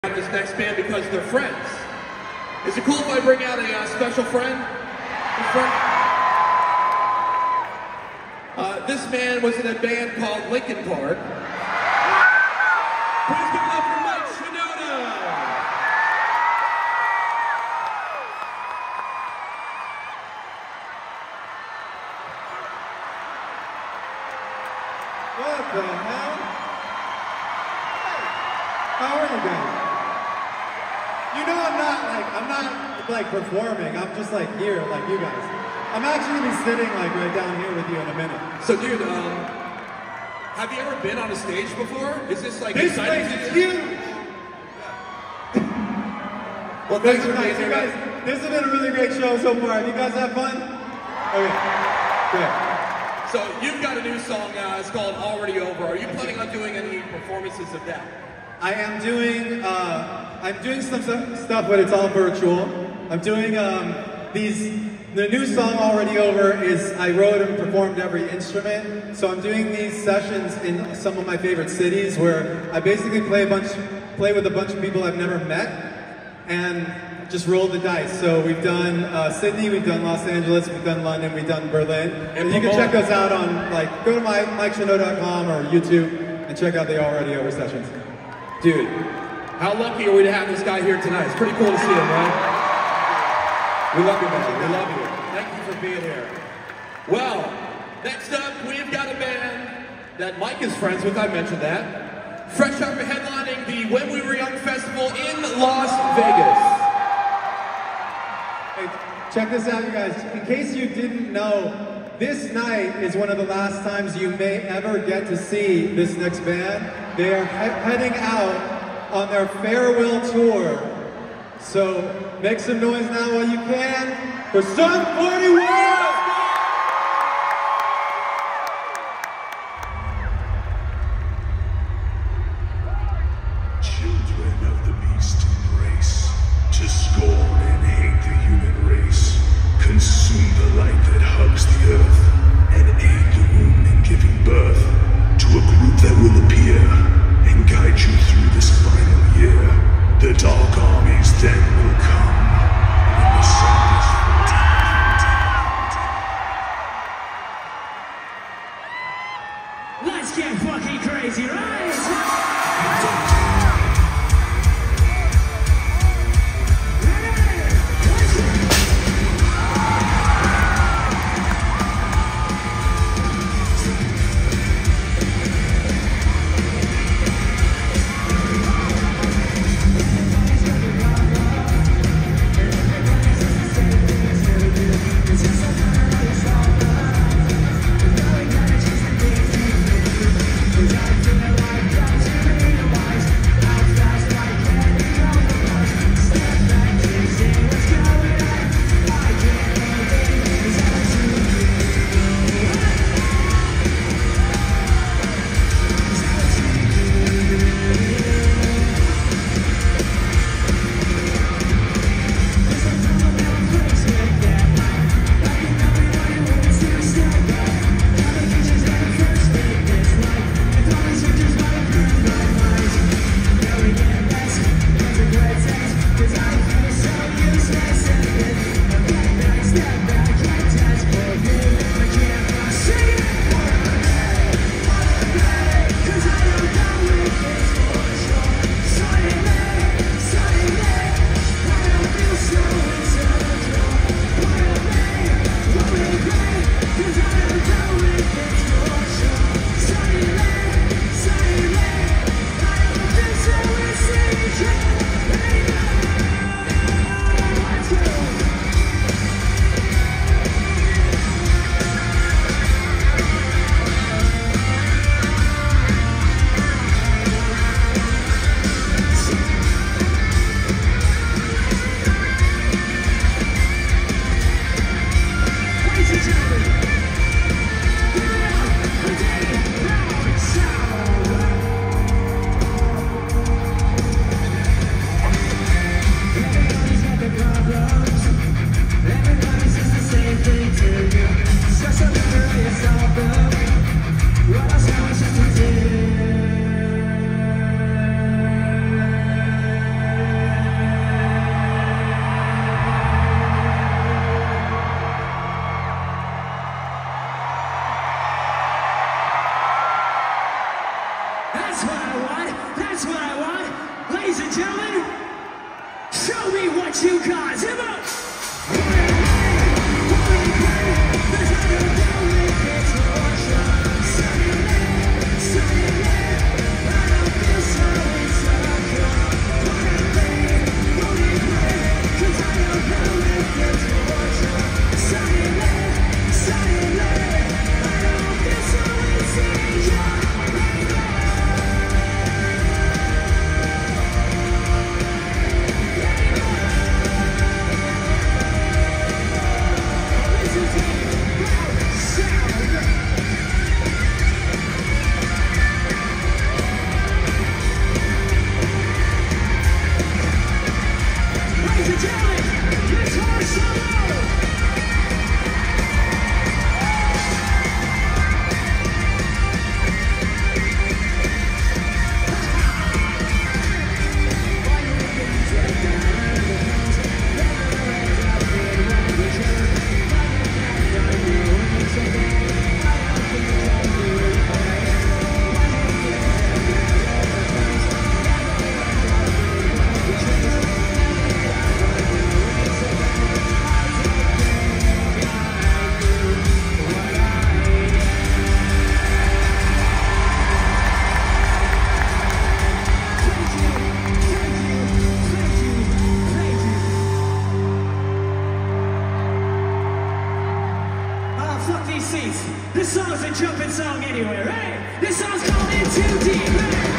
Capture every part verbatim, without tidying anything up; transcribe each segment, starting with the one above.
This next band because they're friends. Is it cool if I bring out a uh, special friend? A friend? Uh, this man was in a band called Linkin Park. Please give it up for Mike Shinoda. What the hell? How are you guys? You know I'm not like, I'm not like performing, I'm just like here, like you guys. I'm actually gonna be sitting like right down here with you in a minute. So dude, um, have you ever been on a stage before? Is this like This exciting place to is you? huge! Well, thanks for Nice, being you here. guys, this has been a really great show so far. Have you guys had fun? Okay, great. So you've got a new song, uh, it's called Already Over. Are you planning on doing any performances of that? I am doing, uh, I'm doing some stu- stuff, but it's all virtual. I'm doing um, these, the new song Already Over is, I wrote and performed every instrument. So I'm doing these sessions in some of my favorite cities where I basically play a bunch, play with a bunch of people I've never met and just roll the dice. So we've done uh, Sydney, we've done Los Angeles, we've done London, we've done Berlin. And you can check us out on, like, go to my mike shinoda dot com or YouTube and check out the Already Over sessions. Dude, how lucky are we to have this guy here tonight? It's pretty cool to see him, man. We love you, man. We love you. Thank you for being here. Well, next up, we've got a band that Mike is friends with. I mentioned that. Fresh off of headlining the When We Were Young Festival in Las Vegas. Hey, check this out, you guys. In case you didn't know, this night is one of the last times you may ever get to see this next band. They are he- heading out on their farewell tour. So make some noise now while you can for Sum forty-one! Children of the beast embrace, to scorn and hate the human race. Consume the light that hugs the earth, and aid the womb in giving birth to a group that will appear and guide you through this final year. The dark armies then will come when the sun is Let's get fucking crazy, right? Ladies and gentlemen, show me what you got. Come on. This song's a jumping song anyway, right? This song's called In Too Deep, right?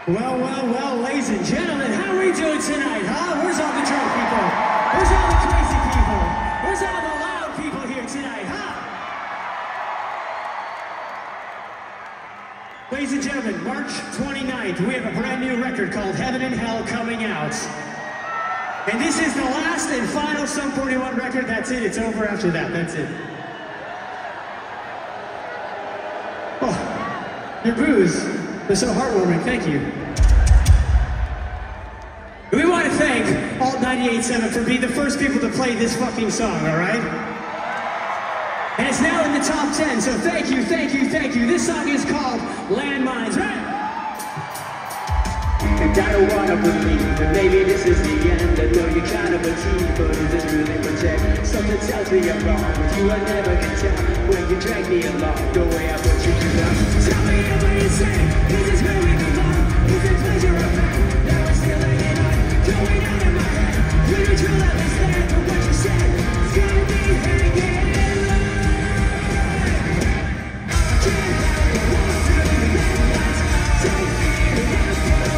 Well, well, well, ladies and gentlemen, how are we doing tonight, huh? Where's all the drunk people? Where's all the crazy people? Where's all the loud people here tonight, huh? Ladies and gentlemen, March twenty-ninth, we have a brand new record called Heaven and Hell coming out. And this is the last and final Sum forty-one record. That's it, it's over after that, that's it. Oh, your boos. They're so heartwarming, thank you. We want to thank Alt ninety-eight point seven for being the first people to play this fucking song, alright? And it's now in the top ten, so thank you, thank you, thank you. This song is called Landmines, right? And I don't wanna believe that maybe this is the end. I know you're kind of a team, but is this really protect? Something tells me I'm wrong, but you I never can tell. When you drag me along, the way I put you down. Tell me what you say, is this where we belong? Is it pleasure or pain? Now I'm still hanging on, going out in my head. When you truly understand for what you said, it's gonna be hanging on. I can't help but walk through the red lights. Take me to the floor.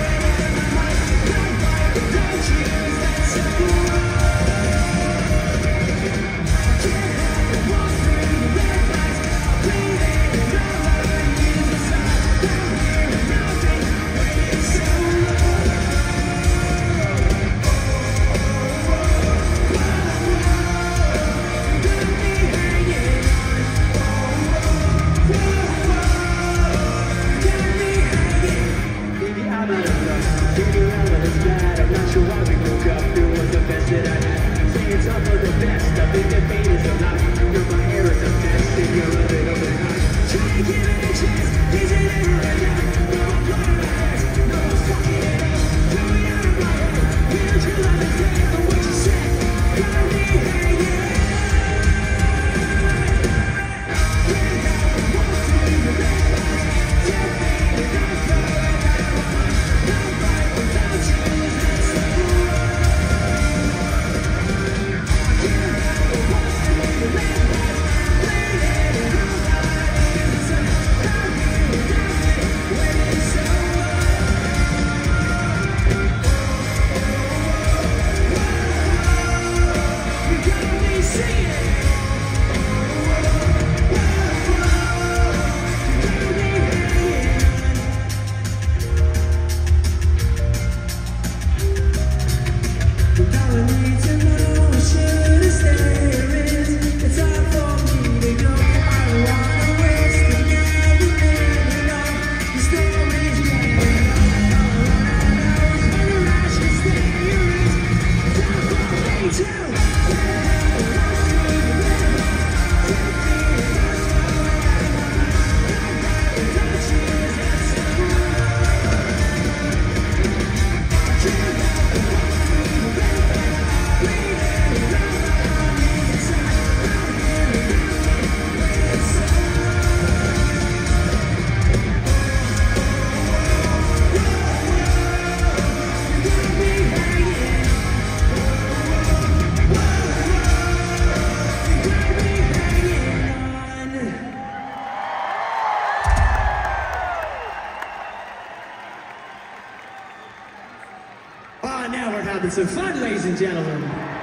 Some fun, ladies and gentlemen.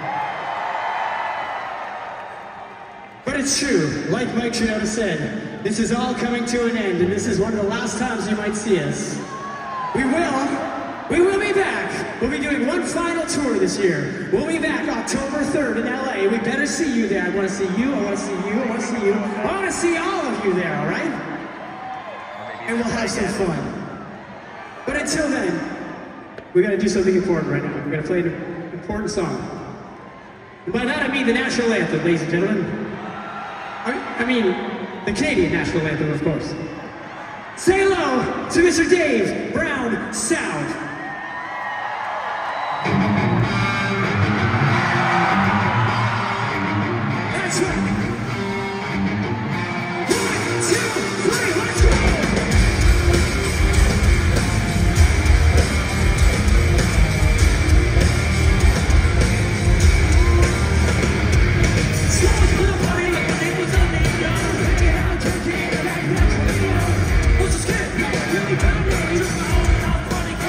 But it's true, like Mike Shinoda said, this is all coming to an end, and this is one of the last times you might see us. We will, we will be back. We'll be doing one final tour this year. We'll be back October third in L A. We better see you there. I want to see you, I want to see you, I want to see you. I want to see all of you there, all right? And we'll have some fun. But until then, we gotta do something important right now. We're gonna play an important song. And by that I mean the national anthem, ladies and gentlemen. I, I mean, the Canadian national anthem, of course. Say hello to Mister Dave Brown Sound. That's right. One, two, three, let's go! Really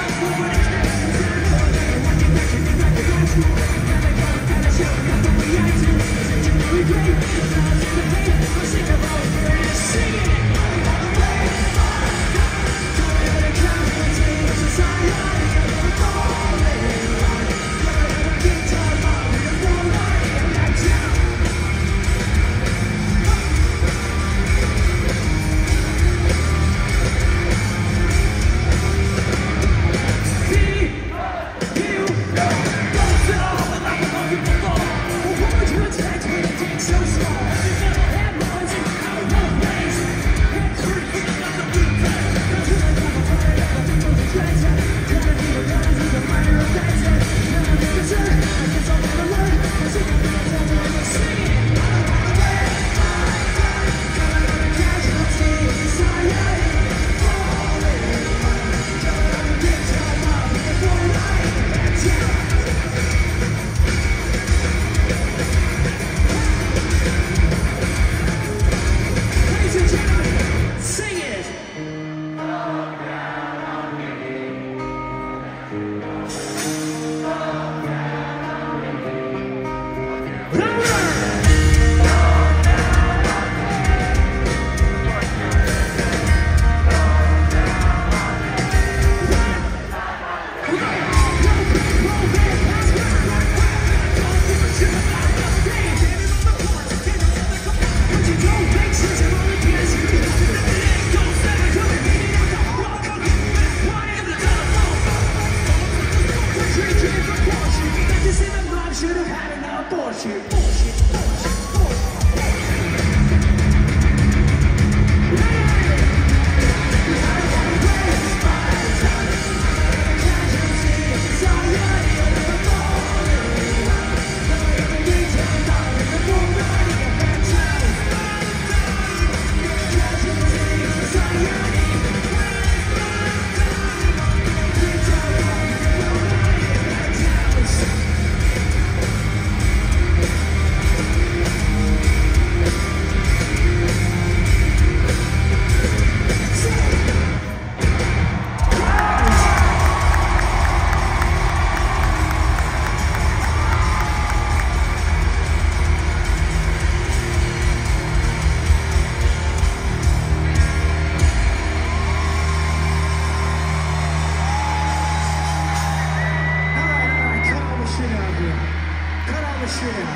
pressure now.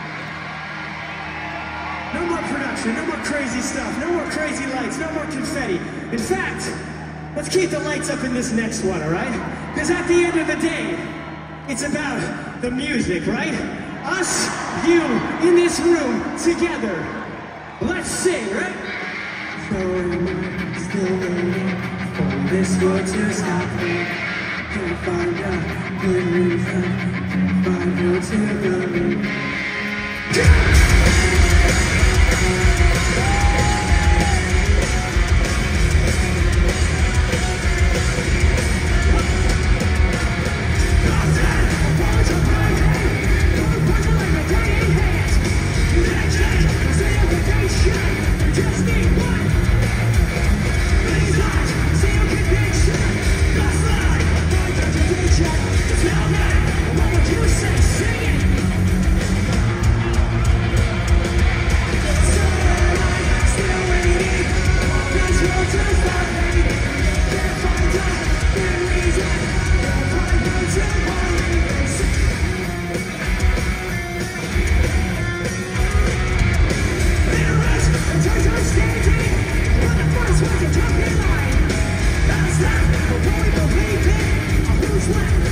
No more production, no more crazy stuff, no more crazy lights, no more confetti. In fact, let's keep the lights up in this next one, all right? Because at the end of the day, it's about the music, right? Us, you, in this room, together. Let's sing, right? Still waiting for this world to stop me. Can't find a good reason, can't find no to believe. That's not what we believe in. Who's left?